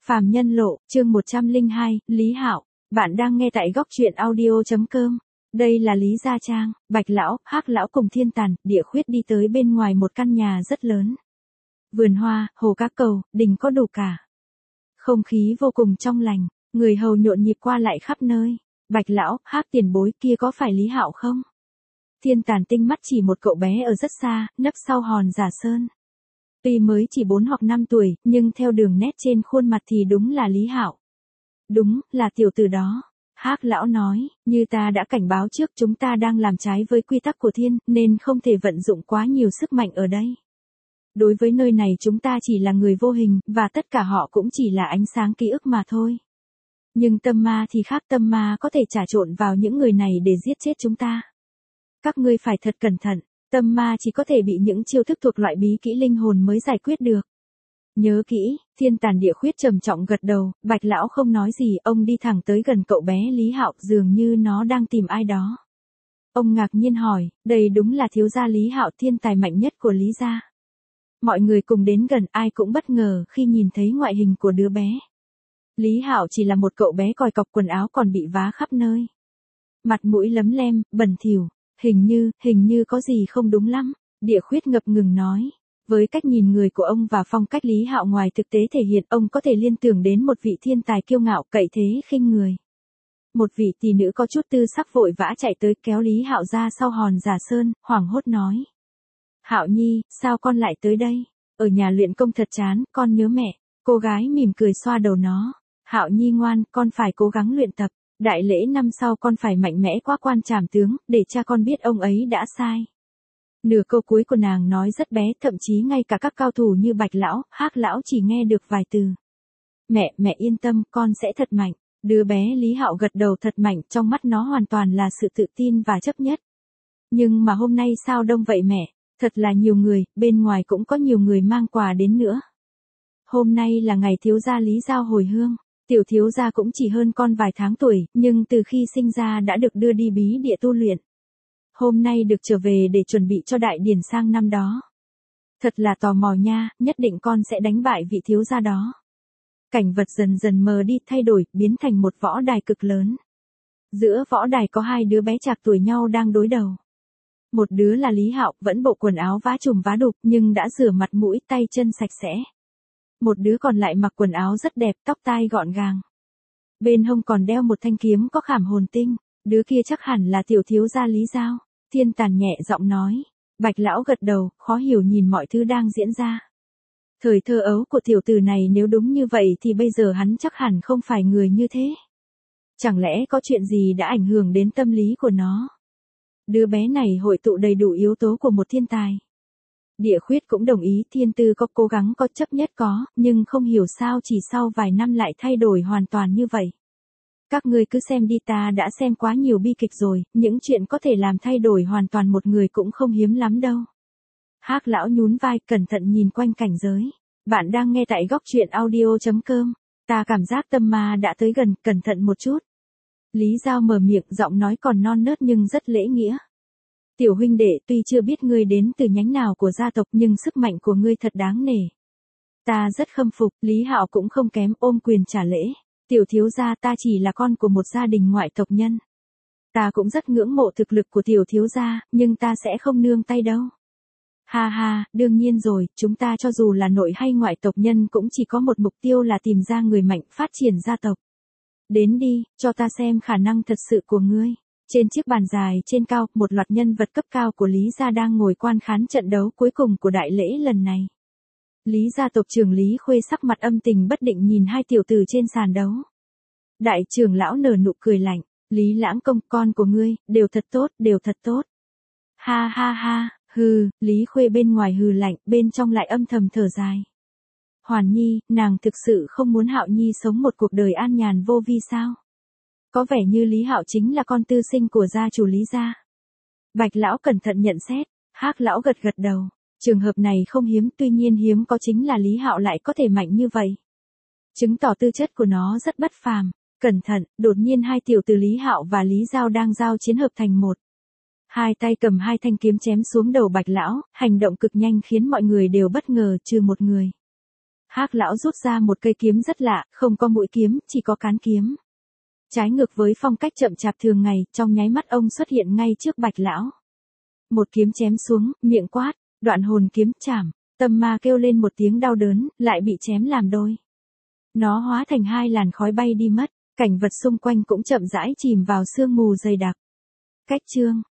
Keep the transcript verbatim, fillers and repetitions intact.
Phàm Nhân Lộ, chương một trăm lẻ hai, Lý Hạo. Bạn đang nghe tại góc truyện audio chấm com. Đây là Lý Gia Trang, Bạch Lão, Hắc Lão cùng Thiên Tàn, Địa Khuyết đi tới bên ngoài một căn nhà rất lớn. Vườn hoa, hồ cá cầu, đình có đủ cả. Không khí vô cùng trong lành, người hầu nhộn nhịp qua lại khắp nơi. Bạch Lão, Hắc tiền bối kia có phải Lý Hạo không? Thiên Tàn tinh mắt chỉ một cậu bé ở rất xa, nấp sau hòn giả sơn. Tuy mới chỉ bốn hoặc năm tuổi, nhưng theo đường nét trên khuôn mặt thì đúng là Lý Hạo. Đúng, là tiểu tử đó. Hắc Lão nói, như ta đã cảnh báo trước, chúng ta đang làm trái với quy tắc của thiên, nên không thể vận dụng quá nhiều sức mạnh ở đây. Đối với nơi này chúng ta chỉ là người vô hình, và tất cả họ cũng chỉ là ánh sáng ký ức mà thôi. Nhưng tâm ma thì khác, tâm ma có thể trà trộn vào những người này để giết chết chúng ta. Các ngươi phải thật cẩn thận. Tâm ma chỉ có thể bị những chiêu thức thuộc loại bí kỹ linh hồn mới giải quyết được. Nhớ kỹ, Thiên Tàn Địa Khuyết trầm trọng gật đầu, Bạch Lão không nói gì, ông đi thẳng tới gần cậu bé Lý Hạo, dường như nó đang tìm ai đó. Ông ngạc nhiên hỏi, đây đúng là thiếu gia Lý Hạo, thiên tài mạnh nhất của Lý gia. Mọi người cùng đến gần, ai cũng bất ngờ khi nhìn thấy ngoại hình của đứa bé. Lý Hạo chỉ là một cậu bé còi cọc, quần áo còn bị vá khắp nơi. Mặt mũi lấm lem, bẩn thỉu. Hình như, hình như có gì không đúng lắm, Địa Khuyết ngập ngừng nói. Với cách nhìn người của ông và phong cách Lý Hạo ngoài thực tế thể hiện, ông có thể liên tưởng đến một vị thiên tài kiêu ngạo, cậy thế khinh người. Một vị tỷ nữ có chút tư sắc vội vã chạy tới kéo Lý Hạo ra sau hòn giả sơn, hoảng hốt nói. Hạo Nhi, sao con lại tới đây? Ở nhà luyện công thật chán, con nhớ mẹ. Cô gái mỉm cười xoa đầu nó. Hạo Nhi ngoan, con phải cố gắng luyện tập. Đại lễ năm sau con phải mạnh mẽ quá quan trảm tướng, để cha con biết ông ấy đã sai. Nửa câu cuối của nàng nói rất bé, thậm chí ngay cả các cao thủ như Bạch Lão, Hắc Lão chỉ nghe được vài từ. Mẹ, mẹ yên tâm, con sẽ thật mạnh. Đứa bé Lý Hạo gật đầu thật mạnh, trong mắt nó hoàn toàn là sự tự tin và chấp nhất. Nhưng mà hôm nay sao đông vậy mẹ? Thật là nhiều người, bên ngoài cũng có nhiều người mang quà đến nữa. Hôm nay là ngày thiếu gia Lý Giao hồi hương. Tiểu thiếu gia cũng chỉ hơn con vài tháng tuổi, nhưng từ khi sinh ra đã được đưa đi bí địa tu luyện. Hôm nay được trở về để chuẩn bị cho đại điển sang năm đó. Thật là tò mò nha, nhất định con sẽ đánh bại vị thiếu gia đó. Cảnh vật dần dần mờ đi, thay đổi, biến thành một võ đài cực lớn. Giữa võ đài có hai đứa bé trạc tuổi nhau đang đối đầu. Một đứa là Lý Hạo, vẫn bộ quần áo vá trùm vá đục, nhưng đã rửa mặt mũi tay chân sạch sẽ. Một đứa còn lại mặc quần áo rất đẹp, tóc tai gọn gàng. Bên hông còn đeo một thanh kiếm có khảm hồn tinh, đứa kia chắc hẳn là tiểu thiếu gia Lý Giao. Thiên Tàn nhẹ giọng nói. Bạch Lão gật đầu, khó hiểu nhìn mọi thứ đang diễn ra. Thời thơ ấu của tiểu tử này nếu đúng như vậy thì bây giờ hắn chắc hẳn không phải người như thế. Chẳng lẽ có chuyện gì đã ảnh hưởng đến tâm lý của nó? Đứa bé này hội tụ đầy đủ yếu tố của một thiên tài. Địa Khuyết cũng đồng ý, thiên tư có cố gắng có chấp nhất có, nhưng không hiểu sao chỉ sau vài năm lại thay đổi hoàn toàn như vậy. Các ngươi cứ xem đi, ta đã xem quá nhiều bi kịch rồi, những chuyện có thể làm thay đổi hoàn toàn một người cũng không hiếm lắm đâu. Hắc Lão nhún vai, cẩn thận nhìn quanh cảnh giới. Bạn đang nghe tại góc truyện audio chấm com. Ta cảm giác tâm ma đã tới gần, cẩn thận một chút. Lý Giao mở miệng, giọng nói còn non nớt nhưng rất lễ nghĩa. Tiểu huynh đệ, tuy chưa biết ngươi đến từ nhánh nào của gia tộc nhưng sức mạnh của ngươi thật đáng nể. Ta rất khâm phục, Lý Hạo cũng không kém, ôm quyền trả lễ. Tiểu thiếu gia, ta chỉ là con của một gia đình ngoại tộc nhân. Ta cũng rất ngưỡng mộ thực lực của tiểu thiếu gia, nhưng ta sẽ không nương tay đâu. Ha ha, đương nhiên rồi, chúng ta cho dù là nội hay ngoại tộc nhân cũng chỉ có một mục tiêu là tìm ra người mạnh, phát triển gia tộc. Đến đi, cho ta xem khả năng thật sự của ngươi. Trên chiếc bàn dài trên cao, một loạt nhân vật cấp cao của Lý gia đang ngồi quan khán trận đấu cuối cùng của đại lễ lần này. Lý gia tộc trưởng Lý Khuê sắc mặt âm tình bất định nhìn hai tiểu tử trên sàn đấu. Đại trưởng lão nở nụ cười lạnh, Lý Lãng Công, con của ngươi, đều thật tốt, đều thật tốt. Ha ha ha, hừ, Lý Khuê bên ngoài hừ lạnh, bên trong lại âm thầm thở dài. Hoàn Nhi, nàng thực sự không muốn Hạo Nhi sống một cuộc đời an nhàn vô vi sao? Có vẻ như Lý Hạo chính là con tư sinh của gia chủ Lý gia. Bạch Lão cẩn thận nhận xét, Hắc Lão gật gật đầu. Trường hợp này không hiếm, tuy nhiên hiếm có chính là Lý Hạo lại có thể mạnh như vậy. Chứng tỏ tư chất của nó rất bất phàm. Cẩn thận, đột nhiên hai tiểu tử Lý Hạo và Lý Giao đang giao chiến hợp thành một. Hai tay cầm hai thanh kiếm chém xuống đầu Bạch Lão, hành động cực nhanh khiến mọi người đều bất ngờ, trừ một người. Hắc lão rút ra một cây kiếm rất lạ, không có mũi kiếm, chỉ có cán kiếm. Trái ngược với phong cách chậm chạp thường ngày, trong nháy mắt ông xuất hiện ngay trước Bạch lão. Một kiếm chém xuống, miệng quát, đoạn hồn kiếm chảm. Tâm ma kêu lên một tiếng đau đớn, lại bị chém làm đôi. Nó hóa thành hai làn khói bay đi mất, cảnh vật xung quanh cũng chậm rãi chìm vào sương mù dày đặc. Cách chương